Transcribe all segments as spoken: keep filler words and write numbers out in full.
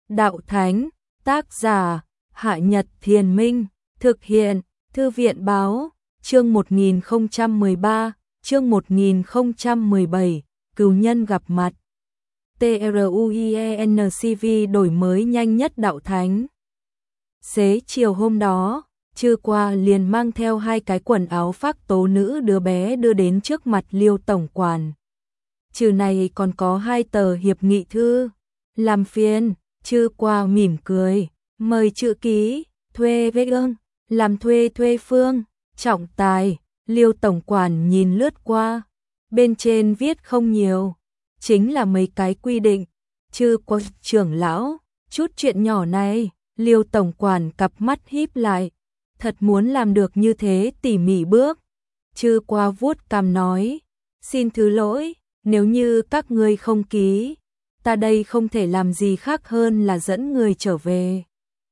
Đạo Thánh, tác giả, Hạ Nhật Thiền Minh, thực hiện, Thư viện Báo, chương một nghìn không trăm mười ba, chương một nghìn không trăm mười bảy, cừu nhân gặp mặt. TRUIENCV đổi mới nhanh nhất Đạo Thánh. Xế chiều hôm đó, Trư Qua liền mang theo hai cái quần áo phác tố nữ đứa bé đưa đến trước mặt Liêu tổng quản. Trừ này còn có hai tờ hiệp nghị thư. Làm phiền, Trư Qua mỉm cười, mời chữ ký, thuê với ương, làm thuê thuê phương, trọng tài. Liêu tổng quản nhìn lướt qua, bên trên viết không nhiều, chính là mấy cái quy định. Trư Qua trưởng lão, chút chuyện nhỏ này. Liêu tổng quản cặp mắt híp lại, thật muốn làm được như thế tỉ mỉ bước. Trư Qua vuốt cằm nói, xin thứ lỗi, nếu như các ngươi không ký, ta đây không thể làm gì khác hơn là dẫn người trở về.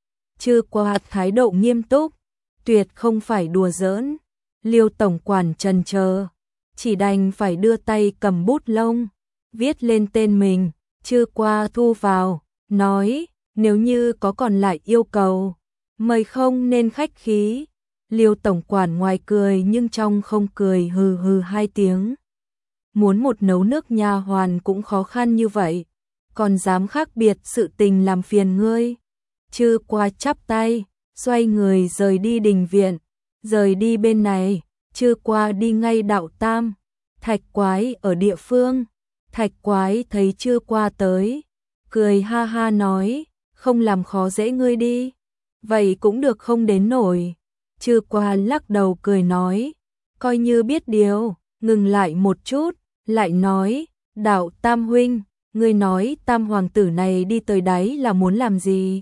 Trư Qua thái độ nghiêm túc, tuyệt không phải đùa giỡn. Liêu tổng quản chần chờ, chỉ đành phải đưa tay cầm bút lông, viết lên tên mình. Trư Qua thu vào, nói, nếu như có còn lại yêu cầu, mời không nên khách khí. Liêu tổng quản ngoài cười nhưng trong không cười, hừ hừ hai tiếng. Muốn một nấu nước nha hoàn cũng khó khăn như vậy, còn dám khác biệt sự tình làm phiền ngươi. Trư Qua chắp tay, xoay người rời đi đình viện. Rời đi bên này, Trư Qua đi ngay Đạo Tam. Thạch Quái ở địa phương. Thạch Quái thấy Trư Qua tới, cười ha ha nói, không làm khó dễ ngươi đi. Vậy cũng được không đến nổi. Trư Qua lắc đầu cười nói, coi như biết điều. Ngừng lại một chút, lại nói, Đạo Tam huynh, ngươi nói tam hoàng tử này đi tới đáy là muốn làm gì?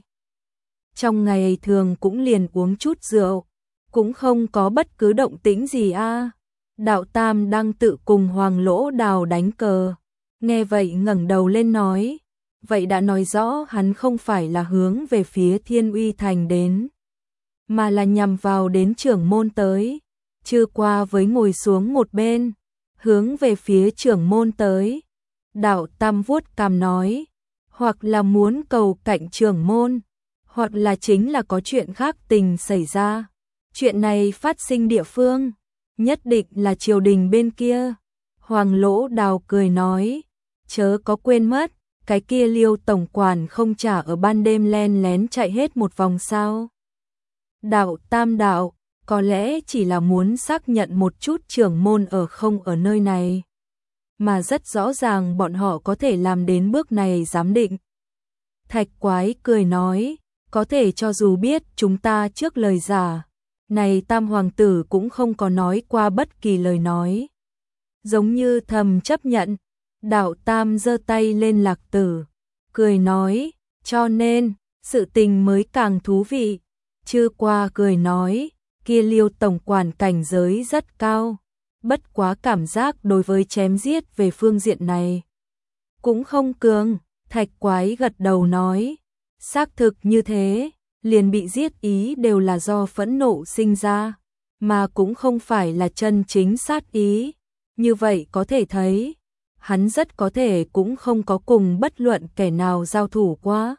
Trong ngày thường cũng liền uống chút rượu, cũng không có bất cứ động tĩnh gì a. À. Đạo Tam đang tự cùng Hoàng Lỗ Đào đánh cờ. Nghe vậy ngẩng đầu lên nói, vậy đã nói rõ hắn không phải là hướng về phía Thiên Uy Thành đến, mà là nhằm vào đến trưởng môn tới. Trư Qua với ngồi xuống một bên, hướng về phía trưởng môn tới. Đạo Tam vuốt cằm nói, hoặc là muốn cầu cạnh trưởng môn, hoặc là chính là có chuyện khác tình xảy ra. Chuyện này phát sinh địa phương, nhất định là triều đình bên kia. Hoàng Lỗ Đào cười nói, chớ có quên mất, cái kia Liêu tổng quản không trả ở ban đêm len lén chạy hết một vòng sao? Đạo Tam đạo, có lẽ chỉ là muốn xác nhận một chút trưởng môn ở không ở nơi này, mà rất rõ ràng bọn họ có thể làm đến bước này giám định. Thạch Quái cười nói, có thể cho dù biết chúng ta trước lời giả, này tam hoàng tử cũng không có nói qua bất kỳ lời nói, giống như thầm chấp nhận. Đạo Tam giơ tay lên lạc tử, cười nói, cho nên, sự tình mới càng thú vị. Trư Qua cười nói, kia Liêu tổng quản cảnh giới rất cao, bất quá cảm giác đối với chém giết về phương diện này cũng không cường. Thạch Quái gật đầu nói, xác thực như thế, liền bị giết ý đều là do phẫn nộ sinh ra, mà cũng không phải là chân chính sát ý. Như vậy có thể thấy, hắn rất có thể cũng không có cùng bất luận kẻ nào giao thủ qua.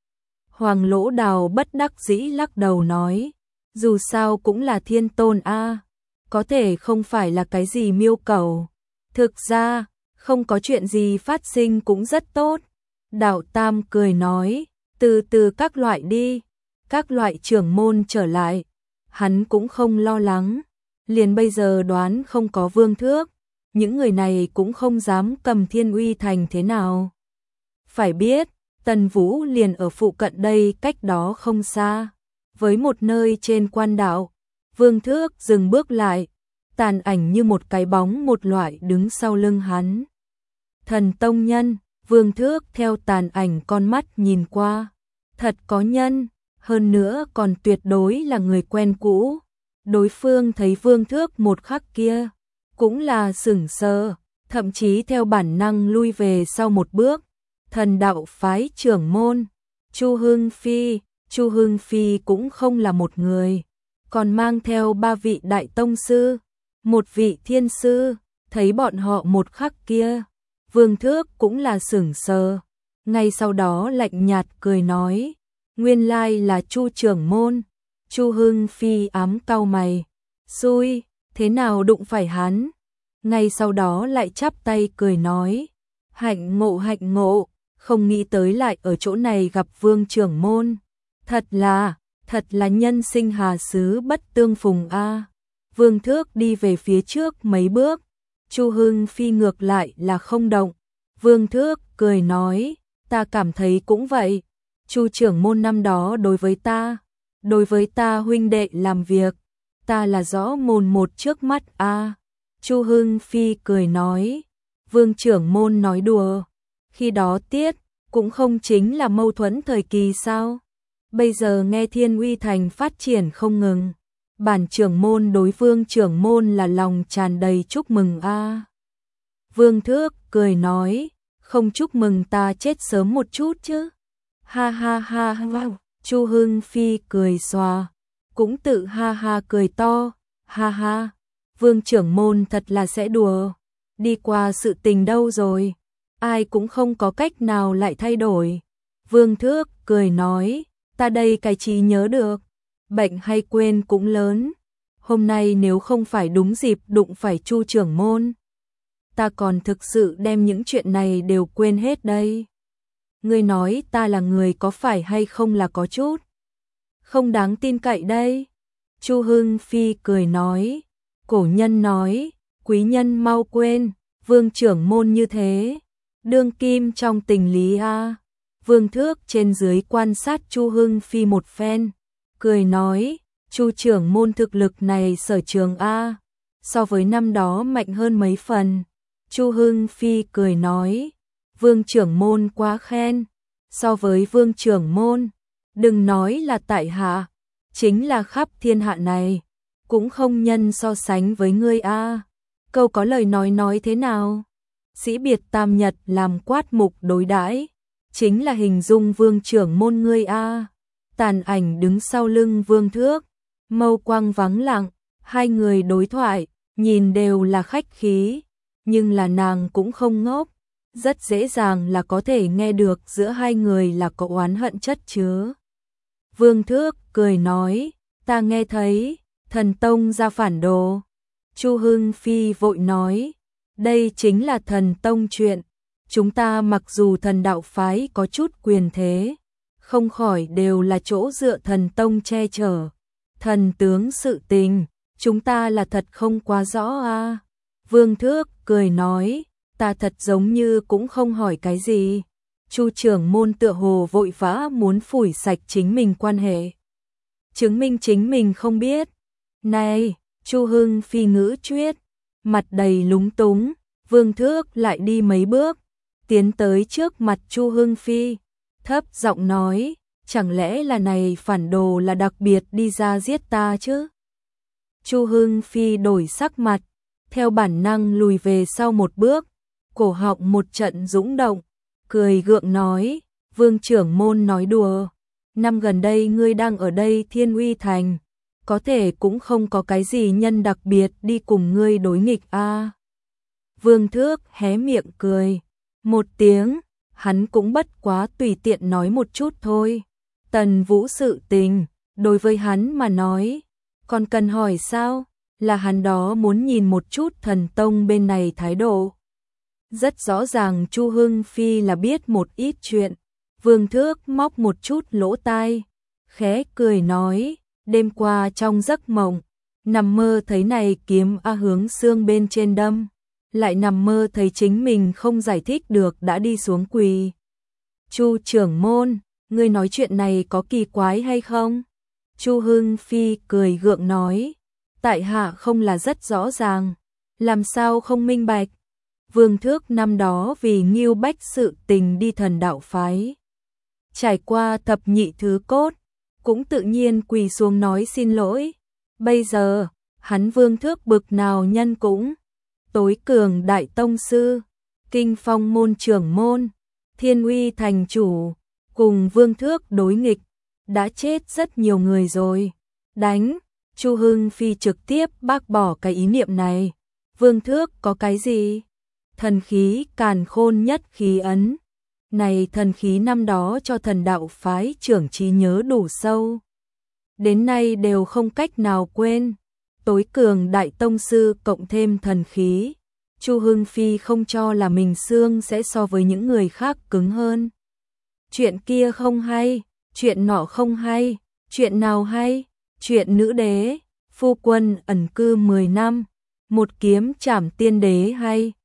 Hoàng Lỗ Đào bất đắc dĩ lắc đầu nói, dù sao cũng là thiên tôn a, à, có thể không phải là cái gì miêu cầu. Thực ra, không có chuyện gì phát sinh cũng rất tốt. Đạo Tam cười nói, từ từ các loại đi. Các loại trưởng môn trở lại, hắn cũng không lo lắng. Liền bây giờ đoán không có vương thước, những người này cũng không dám cầm Thiên Uy Thành thế nào. Phải biết, Tần Vũ liền ở phụ cận đây, cách đó không xa, với một nơi trên quan đạo. Vương thước dừng bước lại, tàn ảnh như một cái bóng một loại đứng sau lưng hắn. Thần tông nhân. Vương thước theo tàn ảnh con mắt nhìn qua, thật có nhân, hơn nữa còn tuyệt đối là người quen cũ. Đối phương thấy Vương thước một khắc kia, cũng là sửng sờ, thậm chí theo bản năng lui về sau một bước. Thần đạo phái trưởng môn, Chu Hưng Phi, Chu Hưng Phi cũng không là một người, còn mang theo ba vị đại tông sư, một vị thiên sư. Thấy bọn họ một khắc kia, Vương thước cũng là sửng sờ, ngay sau đó lạnh nhạt cười nói, nguyên lai là Chu trưởng môn. Chu Hưng Phi ám cau mày, xui, thế nào đụng phải hắn? Ngay sau đó lại chắp tay cười nói, hạnh ngộ hạnh ngộ, không nghĩ tới lại ở chỗ này gặp Vương trưởng môn. Thật là, thật là nhân sinh hà xứ bất tương phùng a. Vương Thước đi về phía trước mấy bước, Chu Hưng Phi ngược lại là không động. Vương Thước cười nói, ta cảm thấy cũng vậy. Chu trưởng môn năm đó đối với ta, đối với ta huynh đệ làm việc, ta là rõ mồn một trước mắt a. Chu Hưng Phi cười nói, Vương trưởng môn nói đùa, khi đó tiết cũng không chính là mâu thuẫn thời kỳ sao? Bây giờ nghe Thiên Uy Thành phát triển không ngừng, bản trưởng môn đối Vương trưởng môn là lòng tràn đầy chúc mừng a. Vương Thước cười nói, không chúc mừng ta chết sớm một chút chứ? Ha ha ha ha. Chu Hưng Phi cười xòa, cũng tự ha ha cười to, ha ha. Vương trưởng môn thật là sẽ đùa, đi qua sự tình đâu rồi, ai cũng không có cách nào lại thay đổi. Vương Thước cười nói, ta đây cái trí nhớ được, bệnh hay quên cũng lớn. Hôm nay nếu không phải đúng dịp đụng phải Chu trưởng môn, ta còn thực sự đem những chuyện này đều quên hết đây. Ngươi nói ta là người có phải hay không là có chút không đáng tin cậy đây. Chu Hưng Phi cười nói, cổ nhân nói, quý nhân mau quên, Vương trưởng môn như thế, đương kim trong tình lý a. Vương Thước trên dưới quan sát Chu Hưng Phi một phen, cười nói, Chu trưởng môn thực lực này sở trường a, so với năm đó mạnh hơn mấy phần. Chu Hưng Phi cười nói, Vương trưởng môn quá khen, so với Vương trưởng môn, đừng nói là tại hạ, chính là khắp thiên hạ này, cũng không nhân so sánh với ngươi a. Câu có lời nói nói thế nào? Sĩ biệt tam nhật làm quát mục đối đãi, chính là hình dung Vương trưởng môn ngươi a. Tàn ảnh đứng sau lưng Vương Thước, mâu quang vắng lặng, hai người đối thoại, nhìn đều là khách khí, nhưng là nàng cũng không ngốc, rất dễ dàng là có thể nghe được giữa hai người là có oán hận chất chứa. Vương Thước cười nói, ta nghe thấy, thần tông ra phản đồ. Chu Hưng Phi vội nói, đây chính là thần tông chuyện, chúng ta mặc dù thần đạo phái có chút quyền thế, không khỏi đều là chỗ dựa thần tông che chở. Thần tướng sự tình, chúng ta là thật không quá rõ a. Vương Thước cười nói, ta thật giống như cũng không hỏi cái gì. Chu trưởng môn tựa hồ vội vã muốn phủi sạch chính mình quan hệ, chứng minh chính mình không biết. Này, Chu Hưng Phi ngữ chuyết, mặt đầy lúng túng. Vương Thước lại đi mấy bước, tiến tới trước mặt Chu Hưng Phi, thấp giọng nói, chẳng lẽ là này phản đồ là đặc biệt đi ra giết ta chứ? Chu Hưng Phi đổi sắc mặt, theo bản năng lùi về sau một bước, cổ họng một trận dũng động, cười gượng nói, Vương trưởng môn nói đùa, năm gần đây ngươi đang ở đây Thiên Uy Thành, có thể cũng không có cái gì nhân đặc biệt đi cùng ngươi đối nghịch a. Vương Thước hé miệng cười một tiếng, hắn cũng bất quá tùy tiện nói một chút thôi. Tần Vũ sự tình, đối với hắn mà nói, còn cần hỏi sao, là hắn đó muốn nhìn một chút thần tông bên này thái độ. Rất rõ ràng Chu Hưng Phi là biết một ít chuyện. Vương Thước móc một chút lỗ tai, khẽ cười nói, đêm qua trong giấc mộng, nằm mơ thấy này kiếm a hướng xương bên trên đâm, lại nằm mơ thấy chính mình không giải thích được đã đi xuống quỳ. Chu trưởng môn, ngươi nói chuyện này có kỳ quái hay không? Chu Hưng Phi cười gượng nói, tại hạ không là rất rõ ràng, làm sao không minh bạch. Vương Thước năm đó vì Ngưu Bách sự tình đi thần đạo phái, trải qua thập nhị thứ cốt, cũng tự nhiên quỳ xuống nói xin lỗi. Bây giờ, hắn Vương Thước bực nào nhân cũng, tối cường đại tông sư, kinh phong môn trưởng môn, Thiên Uy thành chủ, cùng Vương Thước đối nghịch, đã chết rất nhiều người rồi. Đánh, Chu Hưng Phi trực tiếp bác bỏ cái ý niệm này. Vương Thước có cái gì? Thần khí càn khôn nhất khí ấn. Này thần khí năm đó cho thần đạo phái trưởng trí nhớ đủ sâu. Đến nay đều không cách nào quên. Tối cường đại tông sư cộng thêm thần khí. Chu Hưng Phi không cho là mình xương sẽ so với những người khác cứng hơn. Chuyện kia không hay, chuyện nọ không hay, chuyện nào hay, chuyện nữ đế, phu quân ẩn cư mười năm, một kiếm trảm tiên đế hay.